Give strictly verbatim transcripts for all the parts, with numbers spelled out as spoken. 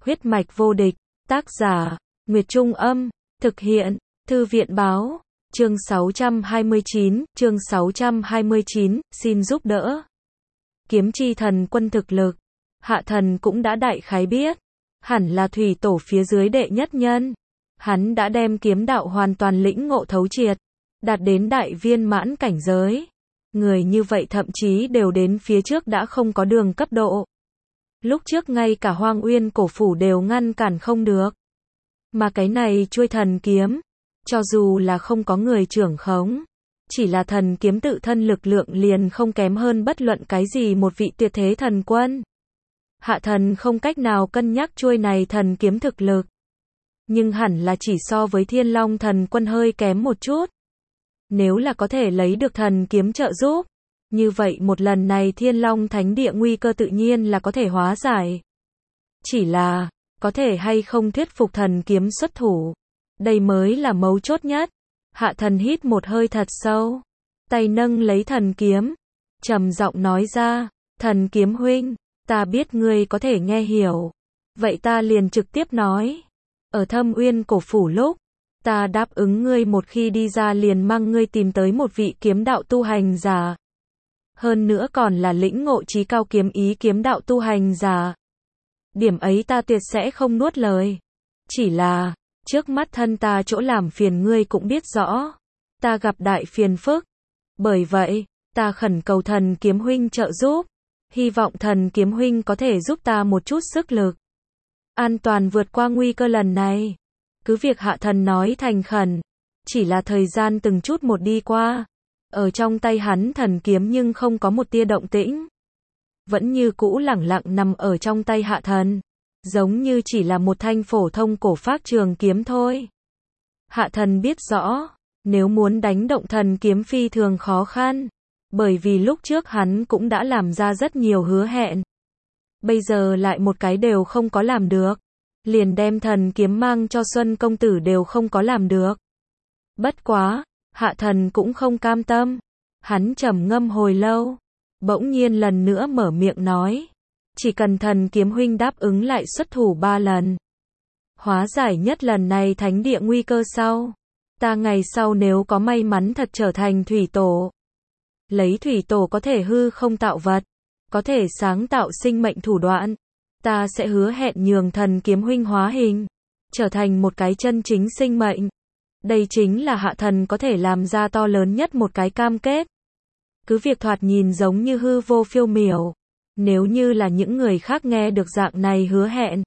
Huyết mạch vô địch, tác giả, Nguyệt Trung Âm, thực hiện, Thư viện Báo, chương sáu trăm hai mươi chín, chương sáu trăm hai mươi chín, xin giúp đỡ. Kiếm chi thần quân thực lực, hạ thần cũng đã đại khái biết, hẳn là thủy tổ phía dưới đệ nhất nhân. Hắn đã đem kiếm đạo hoàn toàn lĩnh ngộ thấu triệt, đạt đến đại viên mãn cảnh giới. Người như vậy thậm chí đều đến phía trước đã không có đường cấp độ. Lúc trước ngay cả Hoang Uyên cổ phủ đều ngăn cản không được. Mà cái này chuôi thần kiếm, cho dù là không có người trưởng khống, chỉ là thần kiếm tự thân lực lượng liền không kém hơn bất luận cái gì một vị tuyệt thế thần quân. Hạ thần không cách nào cân nhắc chuôi này thần kiếm thực lực, nhưng hẳn là chỉ so với Thiên Long thần quân hơi kém một chút. Nếu là có thể lấy được thần kiếm trợ giúp, như vậy một lần này Thiên Long thánh địa nguy cơ tự nhiên là có thể hóa giải. Chỉ là, có thể hay không thuyết phục thần kiếm xuất thủ, đây mới là mấu chốt nhất. Hạ thần hít một hơi thật sâu, tay nâng lấy thần kiếm, trầm giọng nói ra, thần kiếm huynh, ta biết ngươi có thể nghe hiểu, vậy ta liền trực tiếp nói. Ở Thâm Uyên cổ phủ lúc, ta đáp ứng ngươi một khi đi ra liền mang ngươi tìm tới một vị kiếm đạo tu hành giả. Hơn nữa còn là lĩnh ngộ chí cao kiếm ý kiếm đạo tu hành giả. Điểm ấy ta tuyệt sẽ không nuốt lời. Chỉ là, trước mắt thân ta chỗ làm phiền ngươi cũng biết rõ. Ta gặp đại phiền phức. Bởi vậy, ta khẩn cầu thần kiếm huynh trợ giúp. Hy vọng thần kiếm huynh có thể giúp ta một chút sức lực. An toàn vượt qua nguy cơ lần này. Cứ việc hạ thần nói thành khẩn. Chỉ là thời gian từng chút một đi qua. Ở trong tay hắn thần kiếm nhưng không có một tia động tĩnh. Vẫn như cũ lẳng lặng nằm ở trong tay hạ thần. Giống như chỉ là một thanh phổ thông cổ phác trường kiếm thôi. Hạ thần biết rõ, nếu muốn đánh động thần kiếm phi thường khó khăn. Bởi vì lúc trước hắn cũng đã làm ra rất nhiều hứa hẹn. Bây giờ lại một cái đều không có làm được. Liền đem thần kiếm mang cho Xuân công tử đều không có làm được. Bất quá, hạ thần cũng không cam tâm. Hắn trầm ngâm hồi lâu, bỗng nhiên lần nữa mở miệng nói. Chỉ cần thần kiếm huynh đáp ứng lại xuất thủ ba lần. Hóa giải nhất lần này thánh địa nguy cơ sau. Ta ngày sau nếu có may mắn thật trở thành thủy tổ. Lấy thủy tổ có thể hư không tạo vật. Có thể sáng tạo sinh mệnh thủ đoạn. Ta sẽ hứa hẹn nhường thần kiếm huynh hóa hình. Trở thành một cái chân chính sinh mệnh. Đây chính là hạ thần có thể làm ra to lớn nhất một cái cam kết. Cứ việc thoạt nhìn giống như hư vô phiêu miểu. Nếu như là những người khác nghe được dạng này hứa hẹn,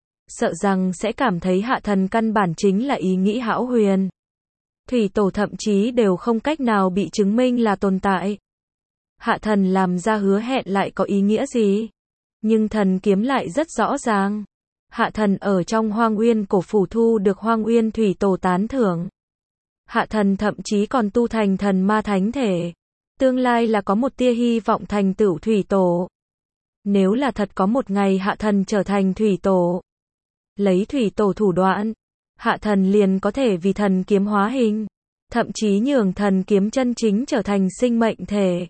sợ rằng sẽ cảm thấy hạ thần căn bản chính là ý nghĩ hão huyền. Thủy tổ thậm chí đều không cách nào bị chứng minh là tồn tại. Hạ thần làm ra hứa hẹn lại có ý nghĩa gì? Nhưng thần kiếm lại rất rõ ràng. Hạ thần ở trong Hoang Uyên cổ phủ thu được Hoang Uyên thủy tổ tán thưởng. Hạ thần thậm chí còn tu thành thần ma thánh thể. Tương lai là có một tia hy vọng thành tựu thủy tổ. Nếu là thật có một ngày hạ thần trở thành thủy tổ, lấy thủy tổ thủ đoạn, hạ thần liền có thể vì thần kiếm hóa hình, thậm chí nhường thần kiếm chân chính trở thành sinh mệnh thể.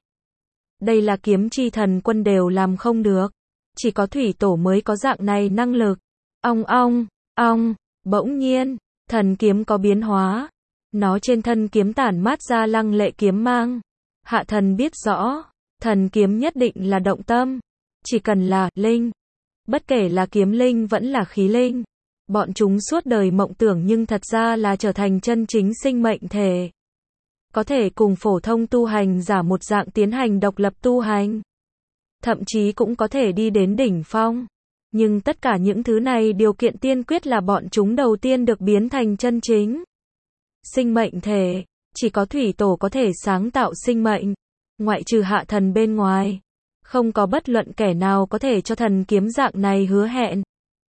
Đây là kiếm chi thần quân đều làm không được, chỉ có thủy tổ mới có dạng này năng lực. Ong ong, ong, bỗng nhiên, thần kiếm có biến hóa, nó trên thân kiếm tản mát ra lăng lệ kiếm mang. Hạ thần biết rõ, thần kiếm nhất định là động tâm. Chỉ cần là linh, bất kể là kiếm linh vẫn là khí linh, bọn chúng suốt đời mộng tưởng nhưng thật ra là trở thành chân chính sinh mệnh thể. Có thể cùng phổ thông tu hành giả một dạng tiến hành độc lập tu hành. Thậm chí cũng có thể đi đến đỉnh phong. Nhưng tất cả những thứ này điều kiện tiên quyết là bọn chúng đầu tiên được biến thành chân chính sinh mệnh thể. Chỉ có thủy tổ có thể sáng tạo sinh mệnh, ngoại trừ hạ thần bên ngoài. Không có bất luận kẻ nào có thể cho thần kiếm dạng này hứa hẹn.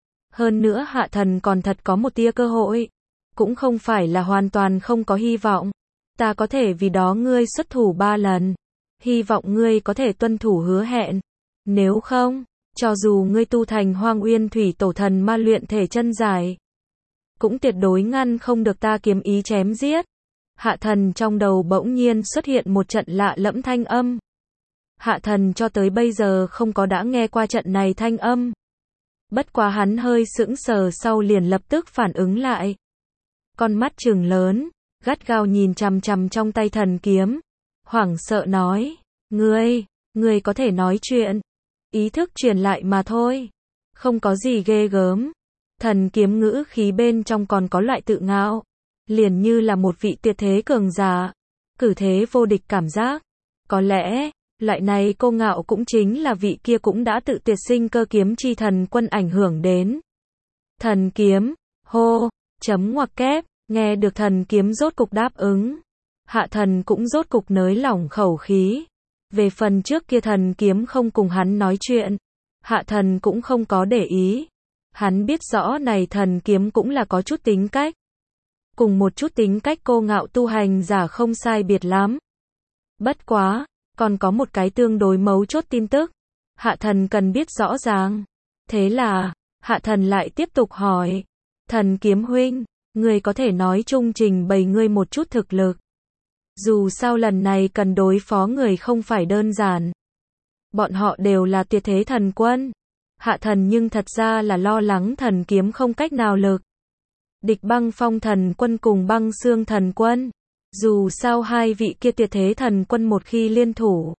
Hơn nữa hạ thần còn thật có một tia cơ hội. Cũng không phải là hoàn toàn không có hy vọng. Ta có thể vì đó ngươi xuất thủ ba lần. Hy vọng ngươi có thể tuân thủ hứa hẹn. Nếu không, cho dù ngươi tu thành Hoang Uyên thủy tổ thần ma luyện thể chân dài, cũng tuyệt đối ngăn không được ta kiếm ý chém giết. Hạ thần trong đầu bỗng nhiên xuất hiện một trận lạ lẫm thanh âm. Hạ thần cho tới bây giờ không có đã nghe qua trận này thanh âm. Bất quá hắn hơi sững sờ sau liền lập tức phản ứng lại. Con mắt trừng lớn, gắt gao nhìn chằm chằm trong tay thần kiếm. Hoảng sợ nói, ngươi, ngươi có thể nói chuyện. Ý thức truyền lại mà thôi. Không có gì ghê gớm. Thần kiếm ngữ khí bên trong còn có loại tự ngạo. Liền như là một vị tuyệt thế cường giả. Cử thế vô địch cảm giác. Có lẽ, loại này cô ngạo cũng chính là vị kia cũng đã tự tuyệt sinh cơ kiếm chi thần quân ảnh hưởng đến. Thần kiếm, hô, chấm ngoặc kép, nghe được thần kiếm rốt cục đáp ứng. Hạ thần cũng rốt cục nới lỏng khẩu khí. Về phần trước kia thần kiếm không cùng hắn nói chuyện. Hạ thần cũng không có để ý. Hắn biết rõ này thần kiếm cũng là có chút tính cách. Cùng một chút tính cách cô ngạo tu hành giả không sai biệt lắm. Bất quá, còn có một cái tương đối mấu chốt tin tức. Hạ thần cần biết rõ ràng. Thế là, hạ thần lại tiếp tục hỏi. Thần kiếm huynh, người có thể nói chung trình bày ngươi một chút thực lực. Dù sao lần này cần đối phó người không phải đơn giản. Bọn họ đều là tuyệt thế thần quân. Hạ thần nhưng thật ra là lo lắng thần kiếm không cách nào lực. Địch băng phong thần quân cùng băng xương thần quân. Dù sao hai vị kia tuyệt thế thần quân một khi liên thủ.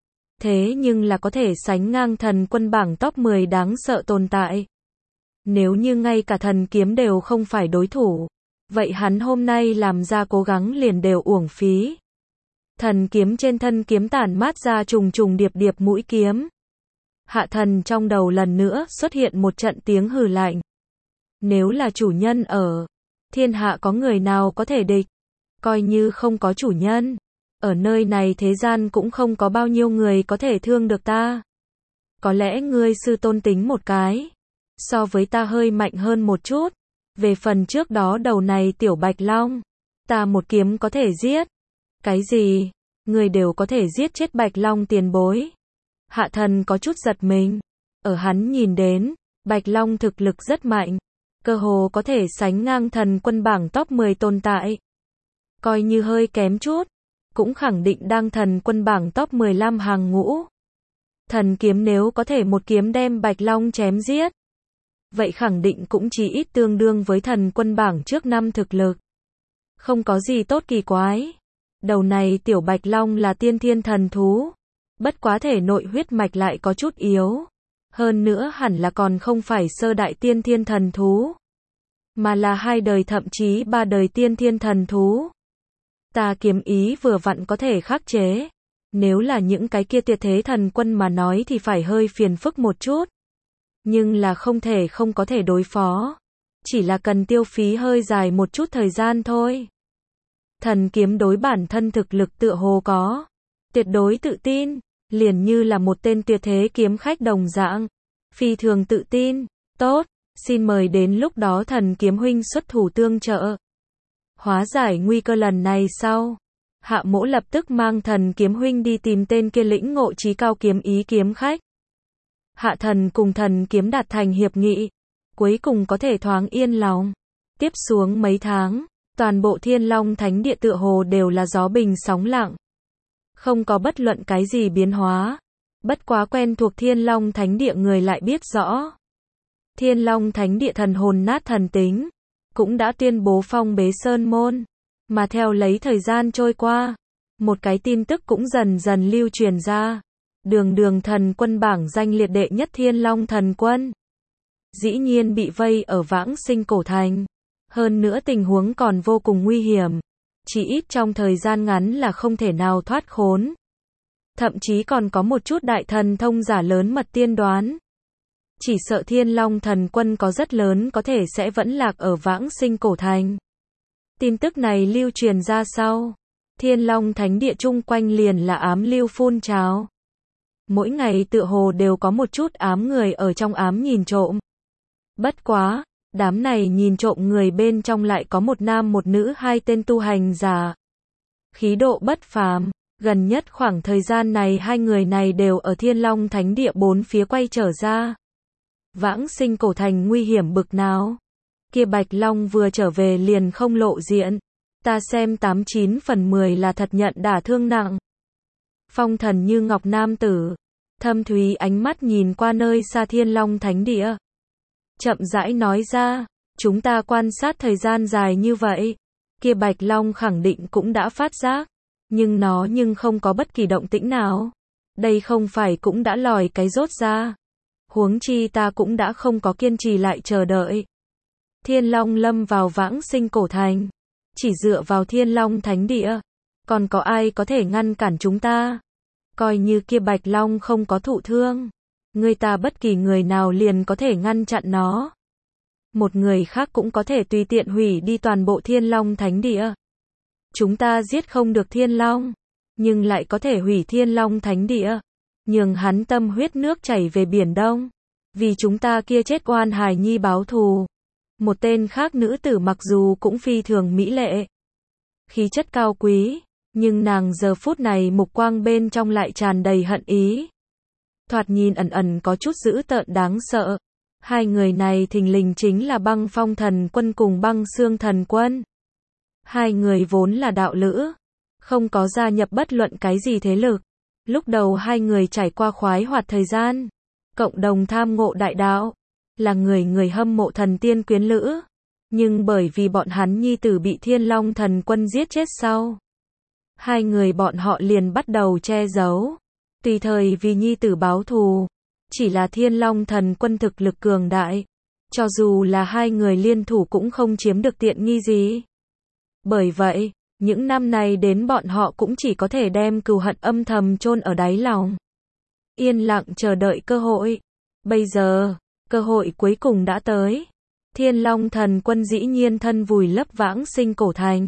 Thế nhưng là có thể sánh ngang thần quân bảng top mười đáng sợ tồn tại. Nếu như ngay cả thần kiếm đều không phải đối thủ. Vậy hắn hôm nay làm ra cố gắng liền đều uổng phí. Thần kiếm trên thân kiếm tản mát ra trùng trùng điệp điệp mũi kiếm. Hạ thần trong đầu lần nữa xuất hiện một trận tiếng hừ lạnh. Nếu là chủ nhân ở, thiên hạ có người nào có thể địch? Coi như không có chủ nhân, ở nơi này thế gian cũng không có bao nhiêu người có thể thương được ta. Có lẽ ngươi sư tôn tính một cái, so với ta hơi mạnh hơn một chút. Về phần trước đó đầu này tiểu bạch long, ta một kiếm có thể giết. Cái gì? Ngươi đều có thể giết chết bạch long tiền bối. Hạ thần có chút giật mình. Ở hắn nhìn đến, bạch long thực lực rất mạnh. Cơ hồ có thể sánh ngang thần quân bảng top mười tồn tại. Coi như hơi kém chút, cũng khẳng định đang thần quân bảng top mười lăm hàng ngũ. Thần kiếm nếu có thể một kiếm đem bạch long chém giết. Vậy khẳng định cũng chỉ ít tương đương với thần quân bảng trước năm thực lực. Không có gì tốt kỳ quái. Đầu này tiểu bạch long là tiên thiên thần thú. Bất quá thể nội huyết mạch lại có chút yếu. Hơn nữa hẳn là còn không phải sơ đại tiên thiên thần thú. Mà là hai đời thậm chí ba đời tiên thiên thần thú. Ta kiếm ý vừa vặn có thể khắc chế. Nếu là những cái kia tuyệt thế thần quân mà nói thì phải hơi phiền phức một chút. Nhưng là không thể không có thể đối phó. Chỉ là cần tiêu phí hơi dài một chút thời gian thôi. Thần kiếm đối bản thân thực lực tựa hồ có. Tuyệt đối tự tin. Liền như là một tên tuyệt thế kiếm khách đồng dạng. Phi thường tự tin. Tốt, xin mời đến lúc đó thần kiếm huynh xuất thủ tương trợ. Hóa giải nguy cơ lần này sau. Hạ mỗ lập tức mang thần kiếm huynh đi tìm tên kia lĩnh ngộ trí cao kiếm ý kiếm khách. Hạ thần cùng thần kiếm đạt thành hiệp nghị. Cuối cùng có thể thoáng yên lòng. Tiếp xuống mấy tháng, toàn bộ Thiên Long Thánh Địa tựa hồ đều là gió bình sóng lặng. Không có bất luận cái gì biến hóa. Bất quá quen thuộc Thiên Long Thánh Địa người lại biết rõ. Thiên Long Thánh Địa thần hồn nát thần tính. Cũng đã tuyên bố phong bế sơn môn. Mà theo lấy thời gian trôi qua. Một cái tin tức cũng dần dần lưu truyền ra. Đường đường thần quân bảng danh liệt đệ nhất Thiên Long thần quân. Dĩ nhiên bị vây ở Vãng Sinh Cổ Thành. Hơn nữa tình huống còn vô cùng nguy hiểm. Chỉ ít trong thời gian ngắn là không thể nào thoát khốn. Thậm chí còn có một chút đại thần thông giả lớn mật tiên đoán. Chỉ sợ Thiên Long thần quân có rất lớn có thể sẽ vẫn lạc ở Vãng Sinh Cổ Thành. Tin tức này lưu truyền ra sau. Thiên Long Thánh Địa chung quanh liền là ám lưu phun trào. Mỗi ngày tựa hồ đều có một chút ám người ở trong ám nhìn trộm. Bất quá, đám này nhìn trộm người bên trong lại có một nam một nữ hai tên tu hành giả. Khí độ bất phàm, gần nhất khoảng thời gian này hai người này đều ở Thiên Long Thánh Địa bốn phía quay trở ra. Vãng Sinh Cổ Thành nguy hiểm bực nào? Kia Bạch Long vừa trở về liền không lộ diện. Ta xem tám chín phần mười là thật nhận đả thương nặng. Phong thần như ngọc nam tử. Thâm thúy ánh mắt nhìn qua nơi xa Thiên Long Thánh Địa. chậm rãi nói ra, chúng ta quan sát thời gian dài như vậy, kia Bạch Long khẳng định cũng đã phát giác, nhưng nó nhưng không có bất kỳ động tĩnh nào. Đây không phải cũng đã lòi cái rốt ra. Huống chi ta cũng đã không có kiên trì lại chờ đợi. Thiên Long lâm vào vãng sinh cổ thành. Chỉ dựa vào Thiên Long thánh địa. Còn có ai có thể ngăn cản chúng ta? Coi như kia Bạch Long không có thụ thương. Người ta bất kỳ người nào liền có thể ngăn chặn nó. Một người khác cũng có thể tùy tiện hủy đi toàn bộ Thiên Long thánh địa. Chúng ta giết không được Thiên Long, nhưng lại có thể hủy Thiên Long thánh địa, nhường hắn tâm huyết nước chảy về Biển Đông, vì chúng ta kia chết oan hài nhi báo thù. Một tên khác nữ tử mặc dù cũng phi thường mỹ lệ, khí chất cao quý, nhưng nàng giờ phút này mục quang bên trong lại tràn đầy hận ý. Thoạt nhìn ẩn ẩn có chút dữ tợn đáng sợ. Hai người này thình lình chính là Băng Phong Thần Quân cùng Băng Xương Thần Quân. Hai người vốn là đạo lữ, không có gia nhập bất luận cái gì thế lực. Lúc đầu hai người trải qua khoái hoạt thời gian, cộng đồng tham ngộ đại đạo, là người người hâm mộ thần tiên quyến lữ. Nhưng bởi vì bọn hắn nhi tử bị Thiên Long Thần Quân giết chết sau, hai người bọn họ liền bắt đầu che giấu, tùy thời vì nhi tử báo thù. Chỉ là Thiên Long Thần Quân thực lực cường đại, cho dù là hai người liên thủ cũng không chiếm được tiện nghi gì. Bởi vậy, những năm này đến bọn họ cũng chỉ có thể đem cừu hận âm thầm chôn ở đáy lòng, yên lặng chờ đợi cơ hội. Bây giờ, cơ hội cuối cùng đã tới. Thiên Long Thần Quân dĩ nhiên thân vùi lấp vãng sinh cổ thành.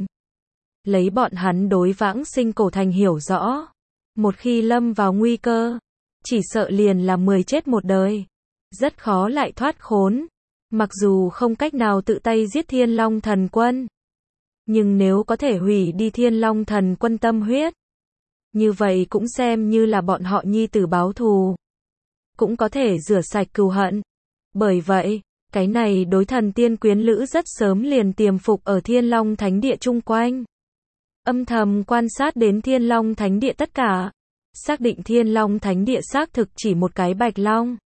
Lấy bọn hắn đối vãng sinh cổ thành hiểu rõ, một khi lâm vào nguy cơ, chỉ sợ liền là mười chết một đời, rất khó lại thoát khốn. Mặc dù không cách nào tự tay giết Thiên Long Thần Quân, nhưng nếu có thể hủy đi Thiên Long Thần Quân tâm huyết, như vậy cũng xem như là bọn họ nhi tử báo thù, cũng có thể rửa sạch cừu hận. Bởi vậy, cái này đối thần tiên quyến lữ rất sớm liền tiềm phục ở Thiên Long Thánh Địa chung quanh, âm thầm quan sát đến Thiên Long Thánh Địa tất cả, xác định Thiên Long Thánh Địa xác thực chỉ một cái Bạch Long.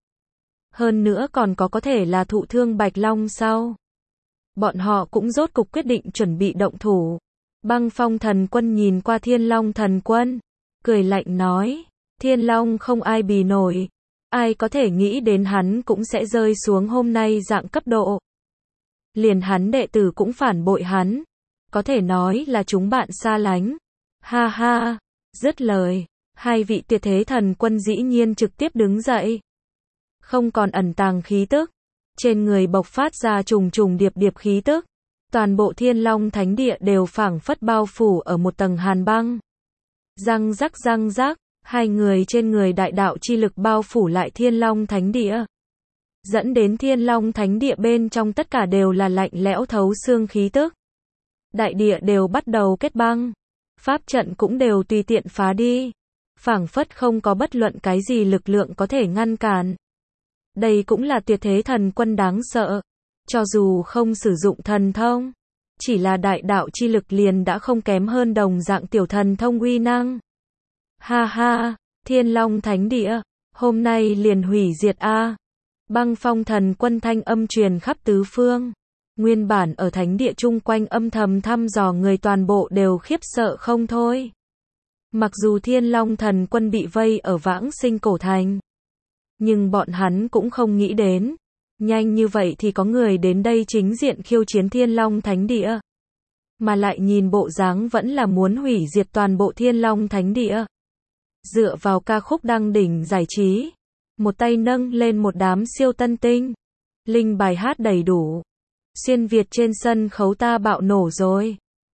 Hơn nữa còn có có thể là thụ thương Bạch Long sau. Bọn họ cũng rốt cục quyết định chuẩn bị động thủ. Băng Phong Thần Quân nhìn qua Thiên Long Thần Quân, cười lạnh nói, Thiên Long không ai bì nổi, ai có thể nghĩ đến hắn cũng sẽ rơi xuống hôm nay dạng cấp độ. Liền hắn đệ tử cũng phản bội hắn, có thể nói là chúng bạn xa lánh. Ha ha, dứt lời, hai vị tuyệt thế thần quân dĩ nhiên trực tiếp đứng dậy. Không còn ẩn tàng khí tức, trên người bộc phát ra trùng trùng điệp điệp khí tức. Toàn bộ Thiên Long Thánh Địa đều phảng phất bao phủ ở một tầng hàn băng. Răng rắc răng rắc, hai người trên người đại đạo chi lực bao phủ lại Thiên Long Thánh Địa, dẫn đến Thiên Long Thánh Địa bên trong tất cả đều là lạnh lẽo thấu xương khí tức. Đại địa đều bắt đầu kết băng, pháp trận cũng đều tùy tiện phá đi, phảng phất không có bất luận cái gì lực lượng có thể ngăn cản. Đây cũng là tuyệt thế thần quân đáng sợ, cho dù không sử dụng thần thông, chỉ là đại đạo chi lực liền đã không kém hơn đồng dạng tiểu thần thông uy năng. Ha ha, Thiên Long Thánh Địa, hôm nay liền hủy diệt a. Băng Phong Thần Quân thanh âm truyền khắp tứ phương. Nguyên bản ở thánh địa chung quanh âm thầm thăm dò người toàn bộ đều khiếp sợ không thôi. Mặc dù Thiên Long Thần Quân bị vây ở vãng sinh cổ thành, nhưng bọn hắn cũng không nghĩ đến, nhanh như vậy thì có người đến đây chính diện khiêu chiến Thiên Long Thánh Địa. Mà lại nhìn bộ dáng vẫn là muốn hủy diệt toàn bộ Thiên Long Thánh Địa. Dựa vào ca khúc đăng đỉnh giải trí, một tay nâng lên một đám siêu tân tinh, linh bài hát đầy đủ. Xuyên Việt trên sân khấu ta bạo nổ rồi.